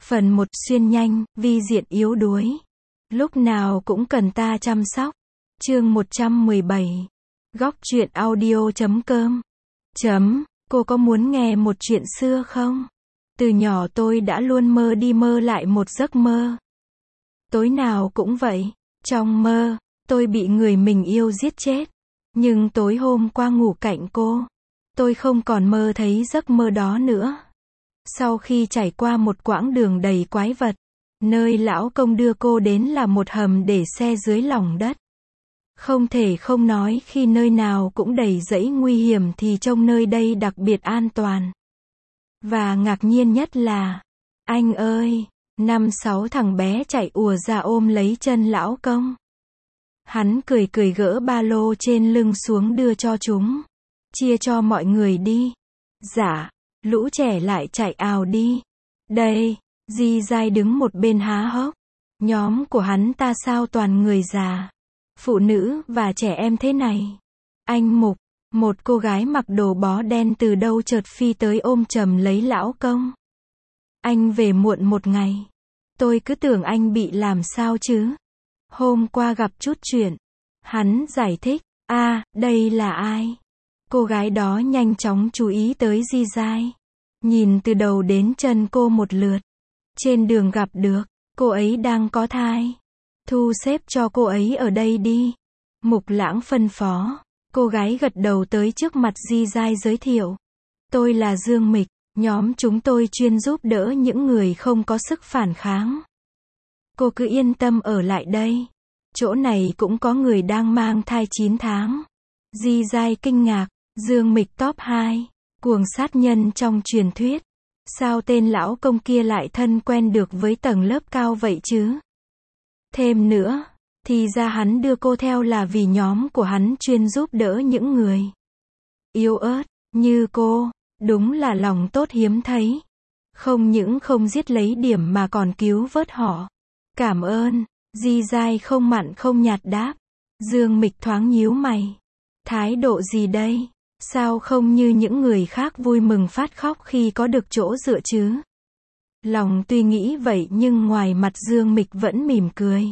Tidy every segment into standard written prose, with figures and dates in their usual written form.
Phần 1 xuyên nhanh, vi diện yếu đuối. Lúc nào cũng cần ta chăm sóc. Chương 117. Góc truyện audio.com. Cô có muốn nghe một chuyện xưa không? Từ nhỏ tôi đã luôn mơ đi mơ lại một giấc mơ. Tối nào cũng vậy. Trong mơ, tôi bị người mình yêu giết chết. Nhưng tối hôm qua ngủ cạnh cô, tôi không còn mơ thấy giấc mơ đó nữa. Sau khi trải qua một quãng đường đầy quái vật, nơi lão công đưa cô đến là một hầm để xe dưới lòng đất. Không thể không nói khi nơi nào cũng đầy rẫy nguy hiểm thì trông nơi đây đặc biệt an toàn. Và ngạc nhiên nhất là, anh ơi, 5-6 thằng bé chạy ùa ra ôm lấy chân lão công. Hắn cười cười gỡ ba lô trên lưng xuống đưa cho chúng. Chia cho mọi người đi. Dạ. Lũ trẻ lại chạy ào đi. Đây, Di Dai đứng một bên há hốc. Nhóm của hắn ta sao toàn người già, phụ nữ và trẻ em thế này? Anh Mục, một cô gái mặc đồ bó đen từ đâu chợt phi tới ôm chầm lấy lão công. Anh về muộn một ngày. Tôi cứ tưởng anh bị làm sao chứ. Hôm qua gặp chút chuyện. Hắn giải thích. Đây là ai? Cô gái đó nhanh chóng chú ý tới Di Dai. Nhìn từ đầu đến chân cô một lượt. Trên đường gặp được, cô ấy đang có thai. Thu xếp cho cô ấy ở đây đi. Mục Lãng phân phó. Cô gái gật đầu tới trước mặt Di Dai giới thiệu. Tôi là Dương Mịch, nhóm chúng tôi chuyên giúp đỡ những người không có sức phản kháng. Cô cứ yên tâm ở lại đây. Chỗ này cũng có người đang mang thai 9 tháng. Di Dai kinh ngạc. Dương Mịch top 2. Cuồng sát nhân trong truyền thuyết. Sao tên lão công kia lại thân quen được với tầng lớp cao vậy chứ? Thêm nữa, thì ra hắn đưa cô theo là vì nhóm của hắn chuyên giúp đỡ những người yếu ớt như cô. Đúng là lòng tốt hiếm thấy. Không những không giết lấy điểm mà còn cứu vớt họ. Cảm ơn. Di Dai không mặn không nhạt đáp. Dương Mịch thoáng nhíu mày. Thái độ gì đây? Sao không như những người khác vui mừng phát khóc khi có được chỗ dựa chứ? Lòng tuy nghĩ vậy nhưng ngoài mặt Dương Mịch vẫn mỉm cười.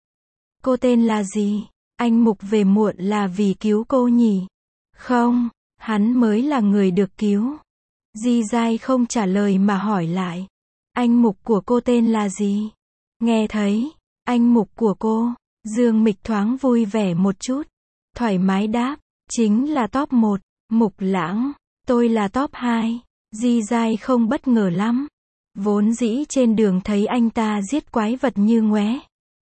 Cô tên là gì? Anh Mục về muộn là vì cứu cô nhỉ? Không, hắn mới là người được cứu. Di Dai không trả lời mà hỏi lại. Anh Mục của cô tên là gì? Nghe thấy, anh Mục của cô, Dương Mịch thoáng vui vẻ một chút. Thoải mái đáp, chính là top 1. Mục Lãng, tôi là top 2. Di Dai không bất ngờ lắm. Vốn dĩ trên đường thấy anh ta giết quái vật như ngoé.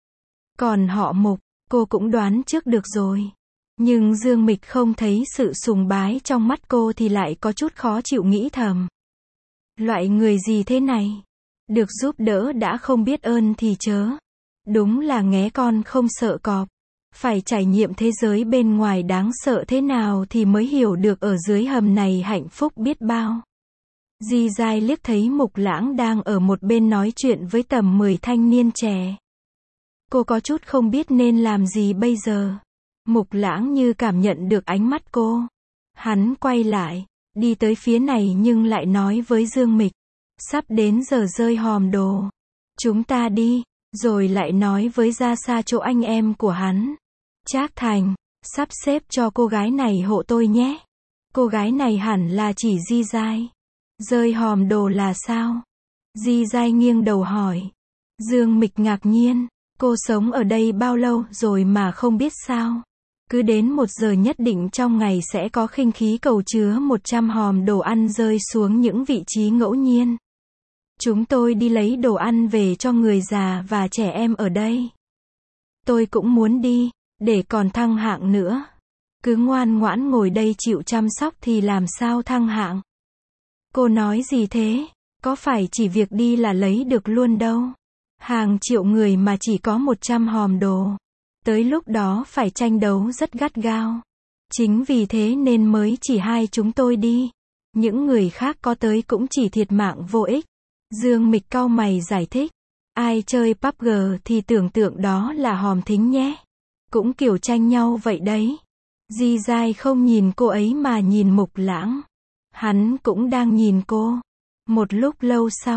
Còn họ Mục, cô cũng đoán trước được rồi. Nhưng Dương Mịch không thấy sự sùng bái trong mắt cô thì lại có chút khó chịu nghĩ thầm. Loại người gì thế này? Được giúp đỡ đã không biết ơn thì chớ. Đúng là nghé con không sợ cọp. Phải trải nghiệm thế giới bên ngoài đáng sợ thế nào thì mới hiểu được ở dưới hầm này hạnh phúc biết bao. Di Dai liếc thấy Mục Lãng đang ở một bên nói chuyện với tầm 10 thanh niên trẻ. Cô có chút không biết nên làm gì bây giờ. Mục Lãng như cảm nhận được ánh mắt cô. Hắn quay lại, đi tới phía này nhưng lại nói với Dương Mịch. Sắp đến giờ rơi hòm đồ. Chúng ta đi, rồi lại nói với ra xa chỗ anh em của hắn. Trác Thành, sắp xếp cho cô gái này hộ tôi nhé. Cô gái này hẳn là chỉ Di Dai. Rơi hòm đồ là sao? Di Dai nghiêng đầu hỏi. Dương Mịch ngạc nhiên. Cô sống ở đây bao lâu rồi mà không biết sao? Cứ đến 1 giờ nhất định trong ngày sẽ có khinh khí cầu chứa 100 hòm đồ ăn rơi xuống những vị trí ngẫu nhiên. Chúng tôi đi lấy đồ ăn về cho người già và trẻ em ở đây. Tôi cũng muốn đi. Để còn thăng hạng nữa. Cứ ngoan ngoãn ngồi đây chịu chăm sóc thì làm sao thăng hạng? Cô nói gì thế? Có phải chỉ việc đi là lấy được luôn đâu? Hàng triệu người mà chỉ có 100 hòm đồ. Tới lúc đó phải tranh đấu rất gắt gao. Chính vì thế nên mới chỉ hai chúng tôi đi. Những người khác có tới cũng chỉ thiệt mạng vô ích. Dương Mịch cau mày giải thích. Ai chơi PUBG thì tưởng tượng đó là hòm thính nhé. Cũng kiểu tranh nhau vậy đấy. Di Dai không nhìn cô ấy mà nhìn Mục Lãng. Hắn cũng đang nhìn cô. Một lúc lâu sau,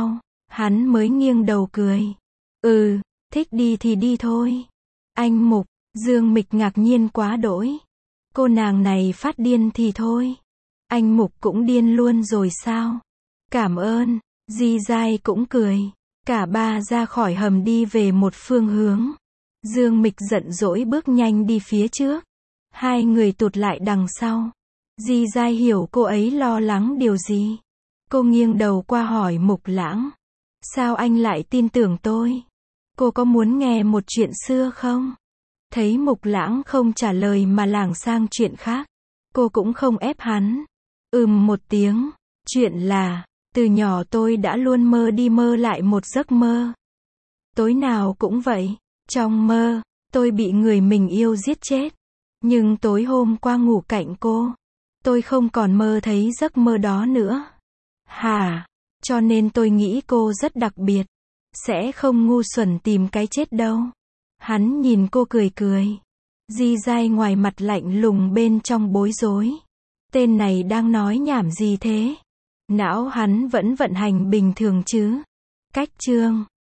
Hắn mới nghiêng đầu cười. Ừ, thích đi thì đi thôi. Anh Mục, Dương Mịch ngạc nhiên quá đỗi. Cô nàng này phát điên thì thôi. Anh Mục cũng điên luôn rồi sao? Cảm ơn, Di Dai cũng cười. Cả ba ra khỏi hầm đi về một phương hướng. Dương Mịch giận dỗi bước nhanh đi phía trước. Hai người tụt lại đằng sau. Di Dai hiểu cô ấy lo lắng điều gì. Cô nghiêng đầu qua hỏi Mục Lãng. Sao anh lại tin tưởng tôi? Cô có muốn nghe một chuyện xưa không? Thấy Mục Lãng không trả lời mà lảng sang chuyện khác. Cô cũng không ép hắn. Một tiếng. Chuyện là, từ nhỏ tôi đã luôn mơ đi mơ lại một giấc mơ. Tối nào cũng vậy. Trong mơ, tôi bị người mình yêu giết chết. Nhưng tối hôm qua ngủ cạnh cô, tôi không còn mơ thấy giấc mơ đó nữa. Hả? Cho nên tôi nghĩ cô rất đặc biệt. Sẽ không ngu xuẩn tìm cái chết đâu. Hắn nhìn cô cười cười. Di Dai ngoài mặt lạnh lùng bên trong bối rối. Tên này đang nói nhảm gì thế? Não hắn vẫn vận hành bình thường chứ? Cách chương